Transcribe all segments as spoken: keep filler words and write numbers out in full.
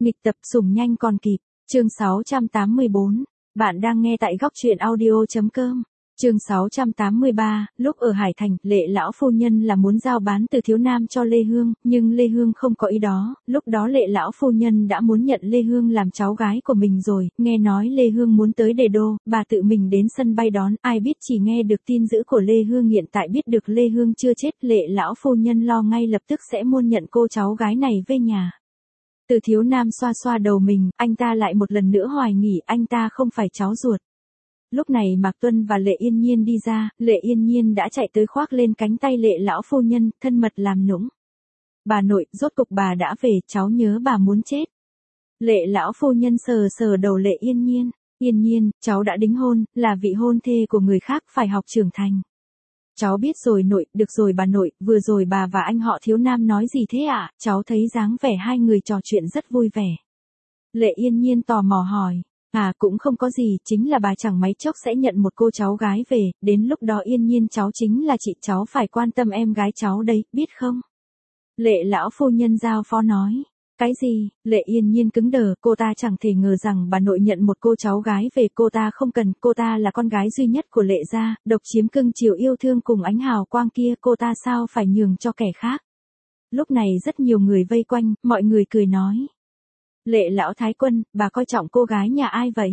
Nghịch tập sủng nhanh còn kịp. Chương sáu trăm tám mươi bốn. Bạn đang nghe tại góc truyện audio chấm com. Chương sáu trăm tám mươi ba, lúc ở Hải Thành, Lệ lão phu nhân là muốn giao bán Từ Thiếu Nam cho Lê Hương, nhưng Lê Hương không có ý đó, lúc đó Lệ lão phu nhân đã muốn nhận Lê Hương làm cháu gái của mình rồi, nghe nói Lê Hương muốn tới Đề Đô, bà tự mình đến sân bay đón, ai biết chỉ nghe được tin dữ của Lê Hương hiện tại biết được Lê Hương chưa chết, Lệ lão phu nhân lo ngay lập tức sẽ muốn nhận cô cháu gái này về nhà. Từ Thiếu Nam xoa xoa đầu mình, anh ta lại một lần nữa hoài nghỉ anh ta không phải cháu ruột. Lúc này Mạc Tuân và Lệ Yên Nhiên đi ra, Lệ Yên Nhiên đã chạy tới khoác lên cánh tay Lệ lão phu nhân, thân mật làm nũng. Bà nội, rốt cục bà đã về, cháu nhớ bà muốn chết. Lệ lão phu nhân sờ sờ đầu Lệ Yên Nhiên, Yên Nhiên, cháu đã đính hôn, là vị hôn thê của người khác, phải học trưởng thành. Cháu biết rồi nội, được rồi bà nội, vừa rồi bà và anh họ Thiếu Nam nói gì thế ạ, à? Cháu thấy dáng vẻ hai người trò chuyện rất vui vẻ. Lệ Yên Nhiên tò mò hỏi. À cũng không có gì, chính là bà chẳng mấy chốc sẽ nhận một cô cháu gái về, đến lúc đó Yên Nhiên cháu chính là chị cháu phải quan tâm em gái cháu đấy, biết không? Lệ lão phu nhân giao phó nói. Cái gì? Lệ Yên Nhiên cứng đờ, cô ta chẳng thể ngờ rằng bà nội nhận một cô cháu gái về, cô ta không cần, cô ta là con gái duy nhất của Lệ gia, độc chiếm cưng chiều yêu thương cùng ánh hào quang kia, cô ta sao phải nhường cho kẻ khác? Lúc này rất nhiều người vây quanh, mọi người cười nói. Lệ lão thái quân, bà coi trọng cô gái nhà ai vậy?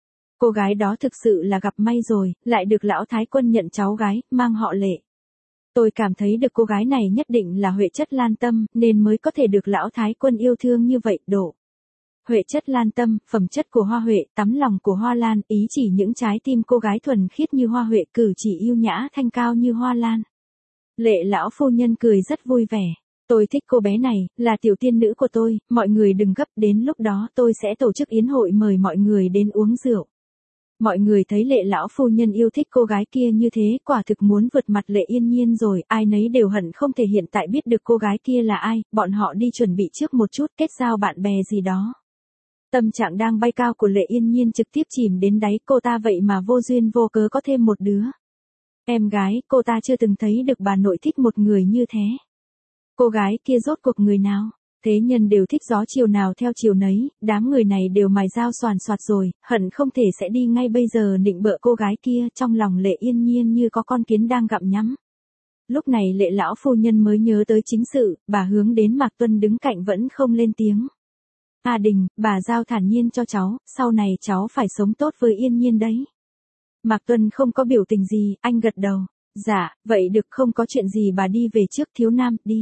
Cô gái đó thực sự là gặp may rồi, lại được lão thái quân nhận cháu gái, mang họ Lệ. Tôi cảm thấy được cô gái này nhất định là Huệ Chất Lan Tâm, nên mới có thể được lão thái quân yêu thương như vậy, độ. Huệ Chất Lan Tâm, phẩm chất của hoa huệ, tấm lòng của hoa lan, ý chỉ những trái tim cô gái thuần khiết như hoa huệ, cử chỉ yêu nhã thanh cao như hoa lan. Lệ lão phu nhân cười rất vui vẻ. Tôi thích cô bé này, là tiểu tiên nữ của tôi, mọi người đừng gấp, đến lúc đó tôi sẽ tổ chức yến hội mời mọi người đến uống rượu. Mọi người thấy Lệ lão phu nhân yêu thích cô gái kia như thế, quả thực muốn vượt mặt Lệ Yên Nhiên rồi, ai nấy đều hận không thể hiện tại biết được cô gái kia là ai, bọn họ đi chuẩn bị trước một chút, kết giao bạn bè gì đó. Tâm trạng đang bay cao của Lệ Yên Nhiên trực tiếp chìm đến đáy, cô ta vậy mà vô duyên vô cớ có thêm một đứa em gái, cô ta chưa từng thấy được bà nội thích một người như thế. Cô gái kia rốt cuộc người nào? Thế nhân đều thích gió chiều nào theo chiều nấy, đám người này đều mài dao soàn soạt rồi, hận không thể sẽ đi ngay bây giờ nịnh bợ cô gái kia, trong lòng Lệ Yên Nhiên như có con kiến đang gặm nhắm. Lúc này Lệ lão phu nhân mới nhớ tới chính sự, bà hướng đến Mạc Tuân đứng cạnh vẫn không lên tiếng. À Đình, bà giao thản nhiên cho cháu, sau này cháu phải sống tốt với Yên Nhiên đấy. Mạc Tuân không có biểu tình gì, anh gật đầu. Dạ, vậy được, không có chuyện gì, bà đi về trước. Thiếu Nam, đi.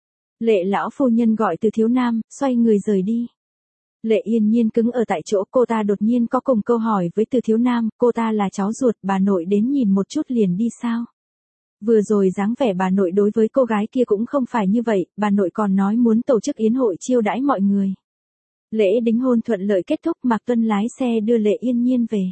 Lệ lão phu nhân gọi Từ Thiếu Nam, xoay người rời đi. Lệ Yên Nhiên cứng ở tại chỗ, cô ta đột nhiên có cùng câu hỏi với Từ Thiếu Nam, cô ta là cháu ruột, bà nội đến nhìn một chút liền đi sao? Vừa rồi dáng vẻ bà nội đối với cô gái kia cũng không phải như vậy, bà nội còn nói muốn tổ chức yến hội chiêu đãi mọi người. Lễ đính hôn thuận lợi kết thúc, Mạc Tuân lái xe đưa Lệ Yên Nhiên về.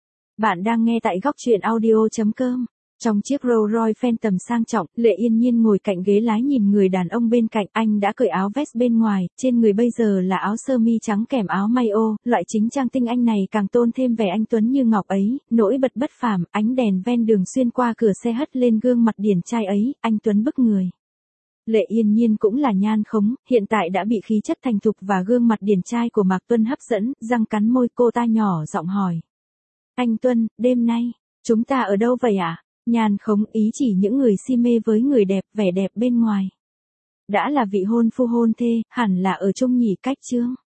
Bạn đang nghe tại góc truyện audio chấm com. Trong chiếc Rolls Royce Phantom sang trọng, Lệ Yên Nhiên ngồi cạnh ghế lái nhìn người đàn ông bên cạnh, anh đã cởi áo vest bên ngoài, trên người bây giờ là áo sơ mi trắng kèm áo mayo, loại chính trang tinh anh này càng tôn thêm vẻ anh tuấn như ngọc ấy, nổi bật bất phàm, ánh đèn ven đường xuyên qua cửa xe hất lên gương mặt điển trai ấy, anh tuấn bức người. Lệ Yên Nhiên cũng là nhan khống, hiện tại đã bị khí chất thành thục và gương mặt điển trai của Mạc Tuân hấp dẫn, răng cắn môi, cô ta nhỏ giọng hỏi. Anh Tuân, đêm nay, chúng ta ở đâu vậy ạ? À? Nhan khống ý chỉ những người si mê với người đẹp, vẻ đẹp bên ngoài. Đã là vị hôn phu hôn thê, hẳn là ở chung nhỉ cách chương.